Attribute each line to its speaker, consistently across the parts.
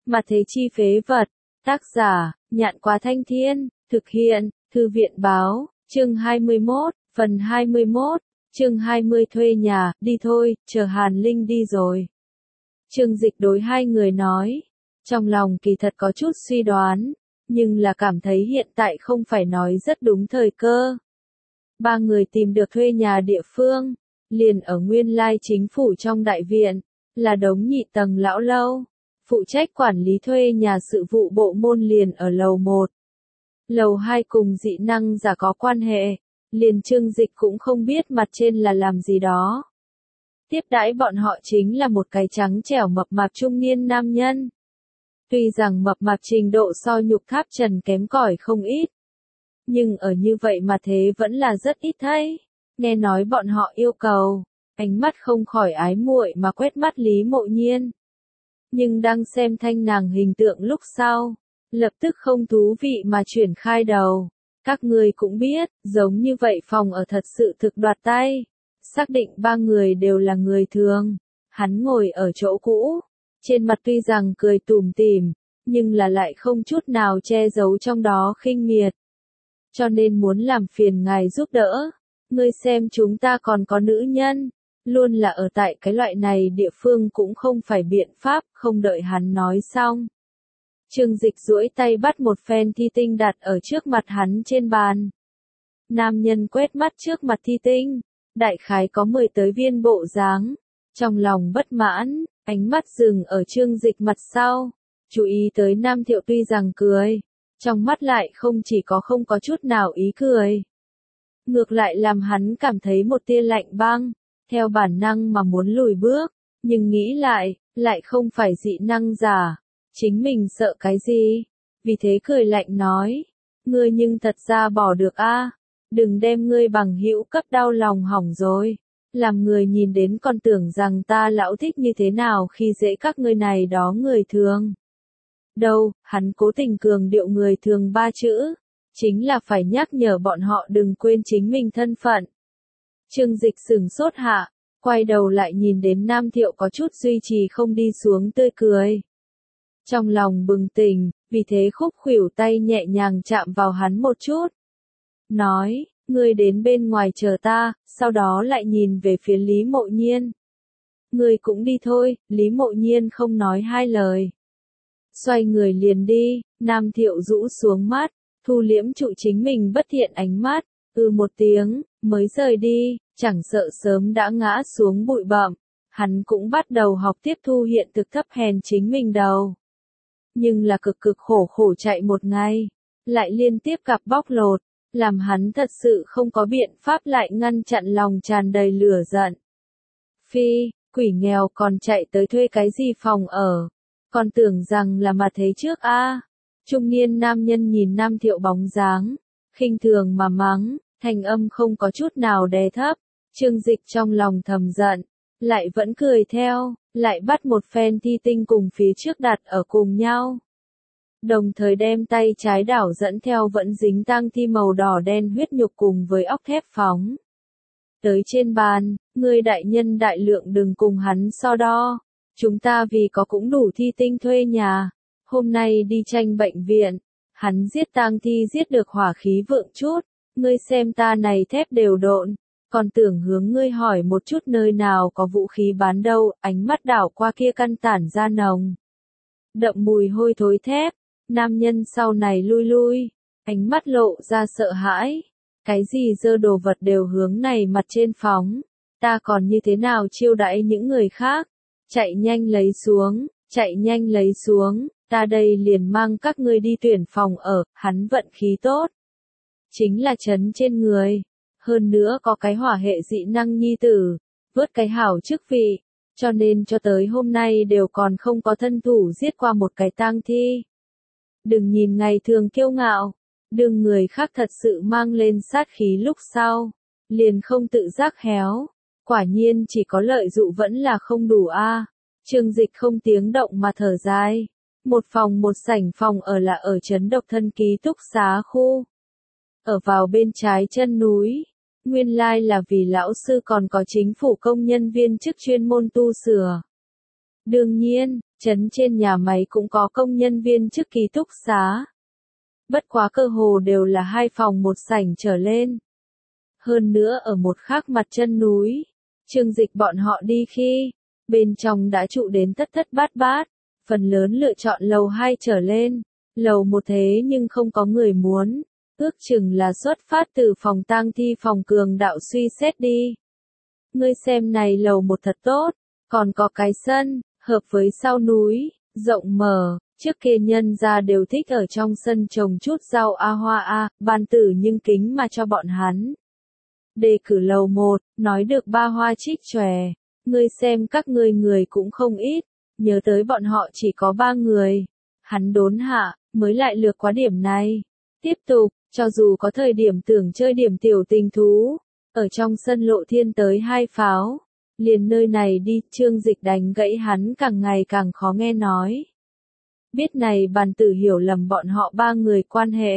Speaker 1: Mà thế chi phế vật. Tác giả, Nhạn Quá Thanh Thiên, thực hiện, Thư viện báo, chương 21, phần 21, chương 20 thuê nhà, đi thôi, chờ Hàn Linh đi rồi. Trương Dịch đối hai người nói, trong lòng kỳ thật có chút suy đoán, nhưng là cảm thấy hiện tại không phải nói rất đúng thời cơ. Ba người tìm được thuê nhà địa phương, liền ở nguyên lai chính phủ trong đại viện, là đống nhị tầng lão lâu, phụ trách quản lý thuê nhà sự vụ bộ môn liền ở lầu 1. Lầu 2 cùng dị năng giả có quan hệ, liền Trương Dịch cũng không biết mặt trên là làm gì đó. Tiếp đãi bọn họ chính là một cái trắng trẻo mập mạp trung niên nam nhân. Tuy rằng mập mạp trình độ so Nhục Tháp Trần kém cỏi không ít, nhưng ở như vậy mà thế vẫn là rất ít thấy. Nghe nói bọn họ yêu cầu, ánh mắt không khỏi ái muội mà quét mắt Lý Mộ Nhiên. Nhưng đang xem thanh nàng hình tượng lúc sau, lập tức không thú vị mà chuyển khai đầu. Các người cũng biết, giống như vậy phòng ở thật sự thực đoạt tay. Xác định ba người đều là người thường. Hắn ngồi ở chỗ cũ, trên mặt tuy rằng cười tủm tỉm, nhưng là lại không chút nào che giấu trong đó khinh miệt. Cho nên muốn làm phiền ngài giúp đỡ. Ngươi xem chúng ta còn có nữ nhân, luôn là ở tại cái loại này địa phương cũng không phải biện pháp, không đợi hắn nói xong. Trương Dịch duỗi tay bắt một phen thi tinh đặt ở trước mặt hắn trên bàn. Nam nhân quét mắt trước mặt thi tinh, đại khái có 10 tới viên bộ dáng, trong lòng bất mãn, ánh mắt dừng ở Trương Dịch mặt sau, chú ý tới Nam Thiệu tuy rằng cười, trong mắt lại không có chút nào ý cười. Ngược lại làm hắn cảm thấy một tia lạnh băng, theo bản năng mà muốn lùi bước, nhưng nghĩ lại không phải dị năng giả, chính mình sợ cái gì, vì thế cười lạnh nói, ngươi nhưng thật ra bỏ được a, đừng đem ngươi bằng hữu cấp đau lòng hỏng rồi, làm người nhìn đến còn tưởng rằng ta lão thích như thế nào khi dễ các ngươi này đó người thường. Đâu, hắn cố tình cường điệu người thường ba chữ, chính là phải nhắc nhở bọn họ đừng quên chính mình thân phận. Trương Dịch sửng sốt hạ, quay đầu lại nhìn đến Nam Thiệu có chút duy trì không đi xuống tươi cười. Trong lòng bừng tỉnh, vì thế khúc khuỷu tay nhẹ nhàng chạm vào hắn một chút. Nói, ngươi đến bên ngoài chờ ta, sau đó lại nhìn về phía Lý Mộ Nhiên. Ngươi cũng đi thôi, Lý Mộ Nhiên không nói hai lời. Xoay người liền đi, Nam Thiệu rũ xuống mắt, thu liễm trụ chính mình bất thiện ánh mắt, một tiếng, mới rời đi, chẳng sợ sớm đã ngã xuống bụi bặm, hắn cũng bắt đầu học tiếp thu hiện thực thấp hèn chính mình đầu. Nhưng là cực khổ chạy một ngày, lại liên tiếp gặp bóc lột, làm hắn thật sự không có biện pháp lại ngăn chặn lòng tràn đầy lửa giận. Phi, quỷ nghèo còn chạy tới thuê cái gì phòng ở, còn tưởng rằng là mà thế trước a. Trung niên nam nhân nhìn Nam Thiệu bóng dáng, khinh thường mà mắng, thanh âm không có chút nào đè thấp. Trương Dịch trong lòng thầm giận, lại vẫn cười theo, lại bắt một phen thi tinh cùng phía trước đặt ở cùng nhau. Đồng thời đem tay trái đảo dẫn theo vẫn dính tang thi màu đỏ đen huyết nhục cùng với óc thép phóng tới trên bàn, ngươi đại nhân đại lượng đừng cùng hắn so đo, chúng ta vì có cũng đủ thi tinh thuê nhà, hôm nay đi tranh bệnh viện, hắn giết tang thi giết được hỏa khí vượng chút, ngươi xem ta này thép đều độn, còn tưởng hướng ngươi hỏi một chút nơi nào có vũ khí bán đâu, ánh mắt đảo qua kia căn tản ra nồng đậm mùi hôi thối thép. Nam nhân sau này lui, ánh mắt lộ ra sợ hãi. Cái gì dơ đồ vật đều hướng này mặt trên phóng. Ta còn như thế nào chiêu đãi những người khác? Chạy nhanh lấy xuống, ta đây liền mang các ngươi đi tuyển phòng ở, hắn vận khí tốt. Chính là trấn trên người. Hơn nữa có cái hỏa hệ dị năng nhi tử, vớt cái hảo chức vị. Cho nên cho tới hôm nay đều còn không có thân thủ giết qua một cái tang thi. Đừng nhìn ngày thường kiêu ngạo, đừng người khác thật sự mang lên sát khí lúc sau, liền không tự giác héo, quả nhiên chỉ có lợi dụ vẫn là không đủ a. Trương Dịch không tiếng động mà thở dài, một phòng một sảnh phòng ở là ở trấn Độc Thân ký túc xá khu. Ở vào bên trái chân núi, nguyên lai là vì lão sư còn có chính phủ công nhân viên chức chuyên môn tu sửa. Đương nhiên, trấn trên nhà máy cũng có công nhân viên chức ký túc xá. Bất quá cơ hồ đều là 2 phòng 1 sảnh trở lên. Hơn nữa ở một khác mặt chân núi, Trương Dịch bọn họ đi khi, bên trong đã trụ đến thất thất bát bát, phần lớn lựa chọn lầu 2 trở lên, lầu 1 thế nhưng không có người muốn, ước chừng là xuất phát từ phòng tang thi phòng cường đạo suy xét đi. Ngươi xem này lầu 1 thật tốt, còn có cái sân, hợp với sau núi, rộng mở, trước kia nhân gia đều thích ở trong sân trồng chút rau hoa ban tử nhưng kính mà cho bọn hắn. Đề cử lầu 1, nói được ba hoa trích chòe, ngươi xem các ngươi người cũng không ít, nhớ tới bọn họ chỉ có 3 người. Hắn đốn hạ, mới lại lược quá điểm này. Tiếp tục, cho dù có thời điểm tưởng chơi điểm tiểu tình thú, ở trong sân lộ thiên tới 2 pháo, liền nơi này đi, Trương Dịch đánh gãy hắn càng ngày càng khó nghe nói. Biết này bàn tử hiểu lầm bọn họ 3 người quan hệ.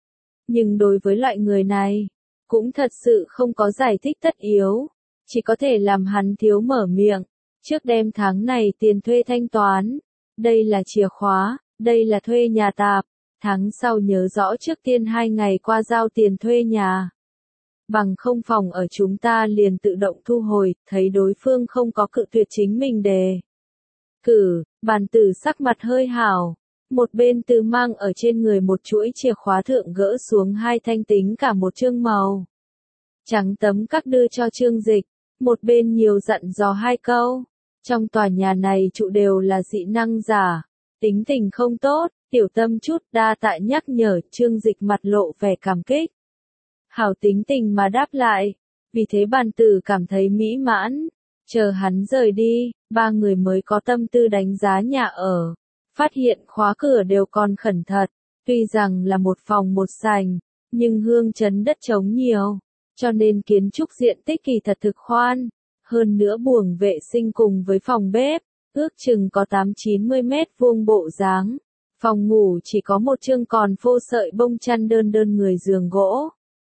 Speaker 1: Nhưng đối với loại người này, cũng thật sự không có giải thích tất yếu, chỉ có thể làm hắn thiếu mở miệng, trước đêm tháng này tiền thuê thanh toán, đây là chìa khóa, đây là thuê nhà tạp, tháng sau nhớ rõ trước tiên 2 ngày qua giao tiền thuê nhà. Bằng không phòng ở chúng ta liền tự động thu hồi, thấy đối phương không có cự tuyệt chính mình đề cử, bàn tử sắc mặt hơi hảo. Một bên từ mang ở trên người một chuỗi chìa khóa thượng gỡ xuống 2 thanh tính cả một chương màu trắng tấm các đưa cho Trương Dịch, một bên nhiều dặn dò 2 câu. Trong tòa nhà này trụ đều là dị năng giả, tính tình không tốt, tiểu tâm chút, đa tạ nhắc nhở. Trương Dịch mặt lộ vẻ cảm kích, hảo tính tình mà đáp lại, vì thế bàn tử cảm thấy mỹ mãn. Chờ hắn rời đi, 3 người mới có tâm tư đánh giá nhà ở. Phát hiện khóa cửa đều còn khẩn thật, tuy rằng là 1 phòng 1 sảnh, nhưng hương chấn đất trống nhiều, cho nên kiến trúc diện tích kỳ thật thực khoan, hơn nữa buồng vệ sinh cùng với phòng bếp, ước chừng có 8-90 mét vuông bộ dáng. Phòng ngủ chỉ có một chương còn phô sợi bông chăn đơn người giường gỗ.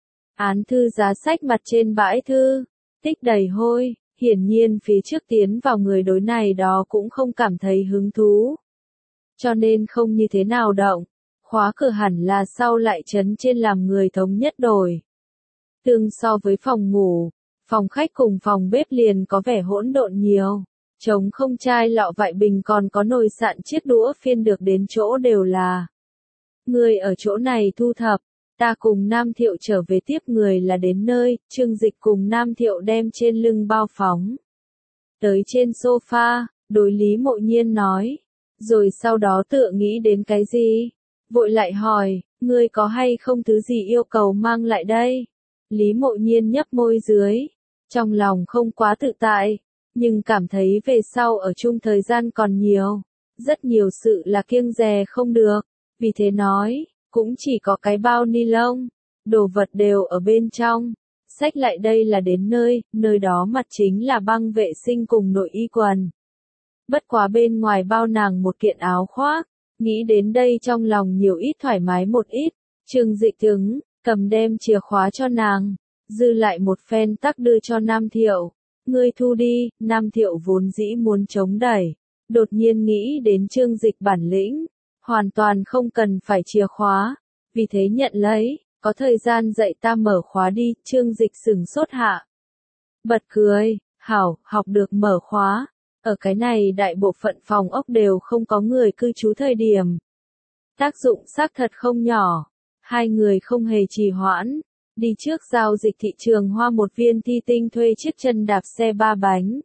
Speaker 1: Án thư giá sách mặt trên bãi thư, tích đầy hôi, hiển nhiên phía trước tiến vào người đối này đó cũng không cảm thấy hứng thú. Cho nên không như thế nào động, khóa cửa hẳn là sau lại trấn trên làm người thống nhất đổi. Tương so với phòng ngủ, phòng khách cùng phòng bếp liền có vẻ hỗn độn nhiều, trống không chai lọ vại bình còn có nồi sạn chiếc đũa phiên được đến chỗ đều là. Người ở chỗ này thu thập, ta cùng Nam Thiệu trở về tiếp người là đến nơi, Trương Dịch cùng Nam Thiệu đem trên lưng bao phóng. Tới trên sofa, đối Lý Mộ Nhiên nói. Rồi sau đó tựa nghĩ đến cái gì? Vội lại hỏi, ngươi có hay không thứ gì yêu cầu mang lại đây? Lý Mộ Nhiên nhấp môi dưới, trong lòng không quá tự tại, nhưng cảm thấy về sau ở chung thời gian còn nhiều, rất nhiều sự là kiêng dè không được, vì thế nói, cũng chỉ có cái bao ni lông, đồ vật đều ở bên trong, xách lại đây là đến nơi đó mặt chính là băng vệ sinh cùng nội y quần. Bất quá bên ngoài bao nàng một kiện áo khoác, nghĩ đến đây trong lòng nhiều ít thoải mái một ít, Trương Dịch ứng, cầm đem chìa khóa cho nàng, dư lại một phen tắc đưa cho Nam Thiệu, ngươi thu đi. Nam Thiệu vốn dĩ muốn chống đẩy, đột nhiên nghĩ đến Trương Dịch bản lĩnh, hoàn toàn không cần phải chìa khóa, vì thế nhận lấy, có thời gian dạy ta mở khóa đi. Trương Dịch sửng sốt hạ, bật cười, hảo, học được mở khóa. Ở cái này đại bộ phận phòng ốc đều không có người cư trú thời điểm. Tác dụng xác thật không nhỏ. 2 người không hề trì hoãn. Đi trước giao dịch thị trường hoa một viên thi tinh thuê chiếc chân đạp xe 3 bánh.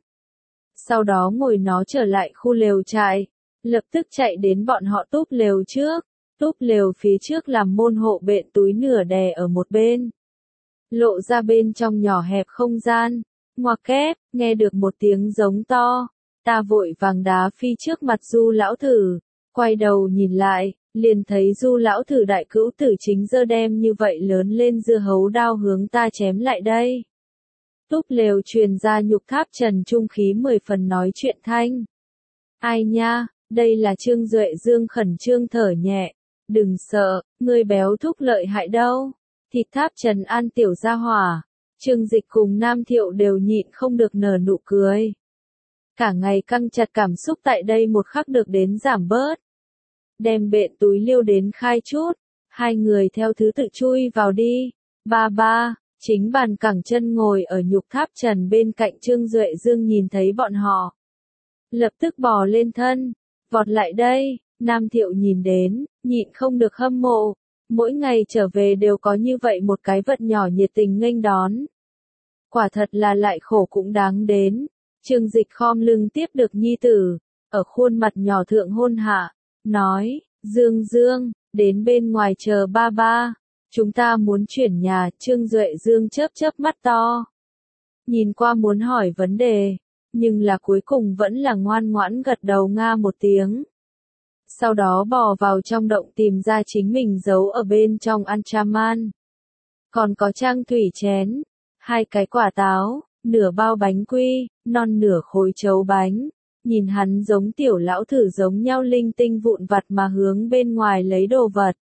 Speaker 1: Sau đó ngồi nó trở lại khu lều trại. Lập tức chạy đến bọn họ túp lều trước. Túp lều phía trước làm môn hộ bện túi nửa đè ở một bên. Lộ ra bên trong nhỏ hẹp không gian. Ngoặc kép, nghe được một tiếng giống to. Ta vội vàng đá phi trước mặt Du lão thử, quay đầu nhìn lại, liền thấy Du lão thử đại cữu tử chính giơ đem như vậy lớn lên dưa hấu đao hướng ta chém lại đây. Túp lều truyền ra nhục tháp trần trung khí 10 phần nói chuyện thanh. Ai nha, đây là Trương Duệ Dương khẩn trương thở nhẹ, đừng sợ, ngươi béo thúc lợi hại đâu. Thịt tháp trần an tiểu gia hỏa, Trương Dịch cùng Nam Thiệu đều nhịn không được nở nụ cười. cả ngày căng chặt cảm xúc tại đây một khắc được đến giảm bớt. Đem bện túi liêu đến khai chút, hai người theo thứ tự chui vào đi. Ba ba, chính bàn cẳng chân ngồi ở nhục tháp trần bên cạnh Trương Duệ Dương nhìn thấy bọn họ. Lập tức bò lên thân, vọt lại đây, Nam Thiệu nhìn đến, nhịn không được hâm mộ. Mỗi ngày trở về đều có như vậy một cái vật nhỏ nhiệt tình nghênh đón. Quả thật là lại khổ cũng đáng đến. Trương Dịch khom lưng tiếp được nhi tử, ở khuôn mặt nhỏ thượng hôn hạ, nói, Dương Dương, đến bên ngoài chờ ba ba, chúng ta muốn chuyển nhà. Trương Duệ Dương chớp chớp mắt to, nhìn qua muốn hỏi vấn đề, nhưng là cuối cùng vẫn là ngoan ngoãn gật đầu nga một tiếng. Sau đó bò vào trong động tìm ra chính mình giấu ở bên trong Antraman. Còn có trang thủy chén, hai cái quả táo, nửa bao bánh quy, non nửa khối trấu bánh. Nhìn hắn giống tiểu lão thử giống nhau linh tinh vụn vặt mà hướng bên ngoài lấy đồ vật.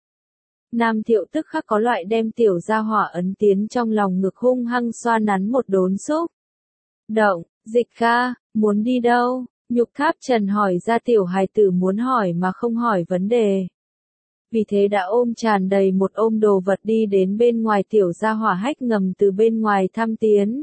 Speaker 1: Nam Thiệu tức khắc có loại đem tiểu gia hỏa ấn tiến trong lòng ngực hung hăng xoa nắn một đốn xúc. Động, Dịch ca, muốn đi đâu? Nhục tháp trần hỏi ra tiểu hài tử muốn hỏi mà không hỏi vấn đề. Vì thế đã ôm tràn đầy một ôm đồ vật đi đến bên ngoài tiểu gia hỏa hách ngầm từ bên ngoài thăm tiến.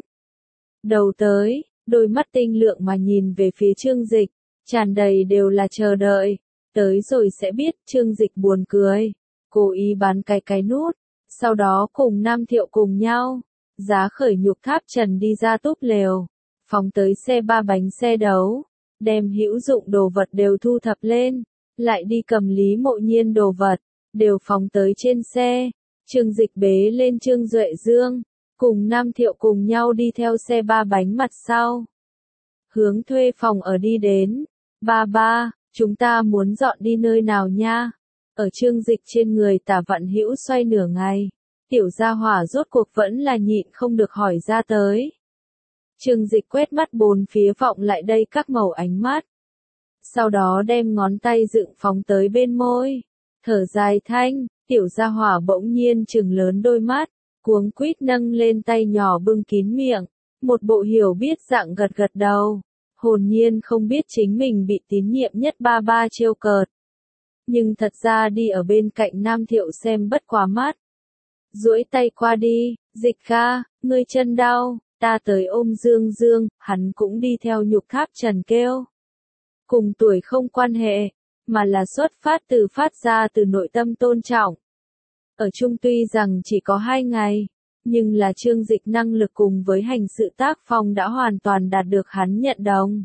Speaker 1: Đầu tới, đôi mắt tinh lượng mà nhìn về phía Trương Dịch, tràn đầy đều là chờ đợi. Tới rồi sẽ biết. Trương Dịch buồn cười, cố ý bán cái nút, sau đó cùng Nam Thiệu cùng nhau, giá khởi nhục tháp trần đi ra túp lều, phóng tới xe ba bánh xe đấu, đem hữu dụng đồ vật đều thu thập lên, lại đi cầm Lý Mộ Nhiên đồ vật, đều phóng tới trên xe. Trương Dịch bế lên Trương Duệ Dương, cùng Nam Thiệu cùng nhau đi theo xe ba bánh mặt sau. Hướng thuê phòng ở đi đến. Ba ba, chúng ta muốn dọn đi nơi nào nha? Ở Trương Dịch trên người tả vạn hữu xoay nửa ngày. Tiểu gia hỏa rốt cuộc vẫn là nhịn không được hỏi ra tới. Trương Dịch quét mắt bốn phía vọng lại đây các màu ánh mắt. Sau đó đem ngón tay dựng phóng tới bên môi. Thở dài thanh, tiểu gia hỏa bỗng nhiên trừng lớn đôi mắt, cuống quýt nâng lên tay nhỏ bưng kín miệng, một bộ hiểu biết dạng gật gật đầu, hồn nhiên không biết chính mình bị tín nhiệm nhất ba ba trêu cợt. Nhưng thật ra đi ở bên cạnh Nam Thiệu xem bất quá mắt. Duỗi tay qua đi, Dịch ca, ngươi chân đau, ta tới ôm Dương Dương, hắn cũng đi theo nhục tháp trần kêu. Cùng tuổi không quan hệ, mà là xuất phát ra từ nội tâm tôn trọng. Ở chung tuy rằng chỉ có 2 ngày, nhưng là Trương Dịch năng lực cùng với hành sự tác phong đã hoàn toàn đạt được hắn nhận đồng.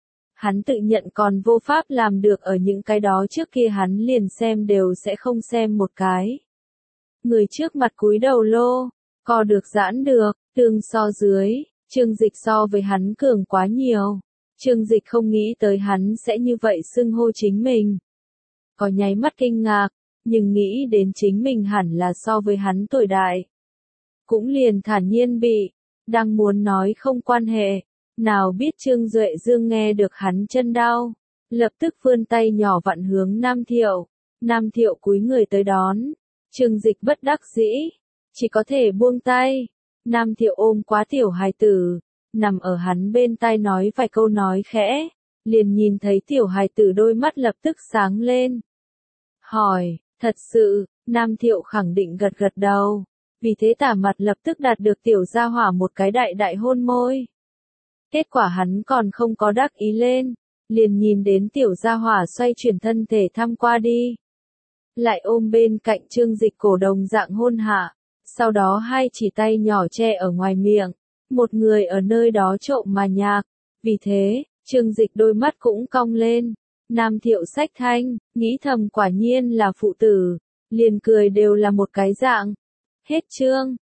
Speaker 1: Hắn tự nhận còn vô pháp làm được ở những cái đó trước kia hắn liền xem đều sẽ không xem một cái. Người trước mặt cúi đầu lô, co được giãn được, tương so dưới, Trương Dịch so với hắn cường quá nhiều. Trương Dịch không nghĩ tới hắn sẽ như vậy xưng hô chính mình. Có nháy mắt kinh ngạc, nhưng nghĩ đến chính mình hẳn là so với hắn tuổi đại. Cũng liền thản nhiên bị, đang muốn nói không quan hệ, nào biết Trương Duệ Dương nghe được hắn chân đau, lập tức vươn tay nhỏ vặn hướng Nam Thiệu. Nam Thiệu cúi người tới đón, Trương Dịch bất đắc dĩ, chỉ có thể buông tay. Nam Thiệu ôm quá tiểu hài tử, nằm ở hắn bên tai nói vài câu nói khẽ, liền nhìn thấy tiểu hài tử đôi mắt lập tức sáng lên. Hỏi, thật sự, Nam Thiệu khẳng định gật gật đầu, vì thế tả mặt lập tức đạt được tiểu gia hỏa một cái đại đại hôn môi. Kết quả hắn còn không có đắc ý lên, liền nhìn đến tiểu gia hỏa xoay chuyển thân thể thăm qua đi. Lại ôm bên cạnh Trương Dịch cổ đồng dạng hôn hạ, sau đó hai chỉ tay nhỏ che ở ngoài miệng, một người ở nơi đó trộm mà nhạc. Vì thế, Trương Dịch đôi mắt cũng cong lên. Nam Thiệu xách thanh, nghĩ thầm quả nhiên là phụ tử, liền cười đều là một cái dạng. Hết chương.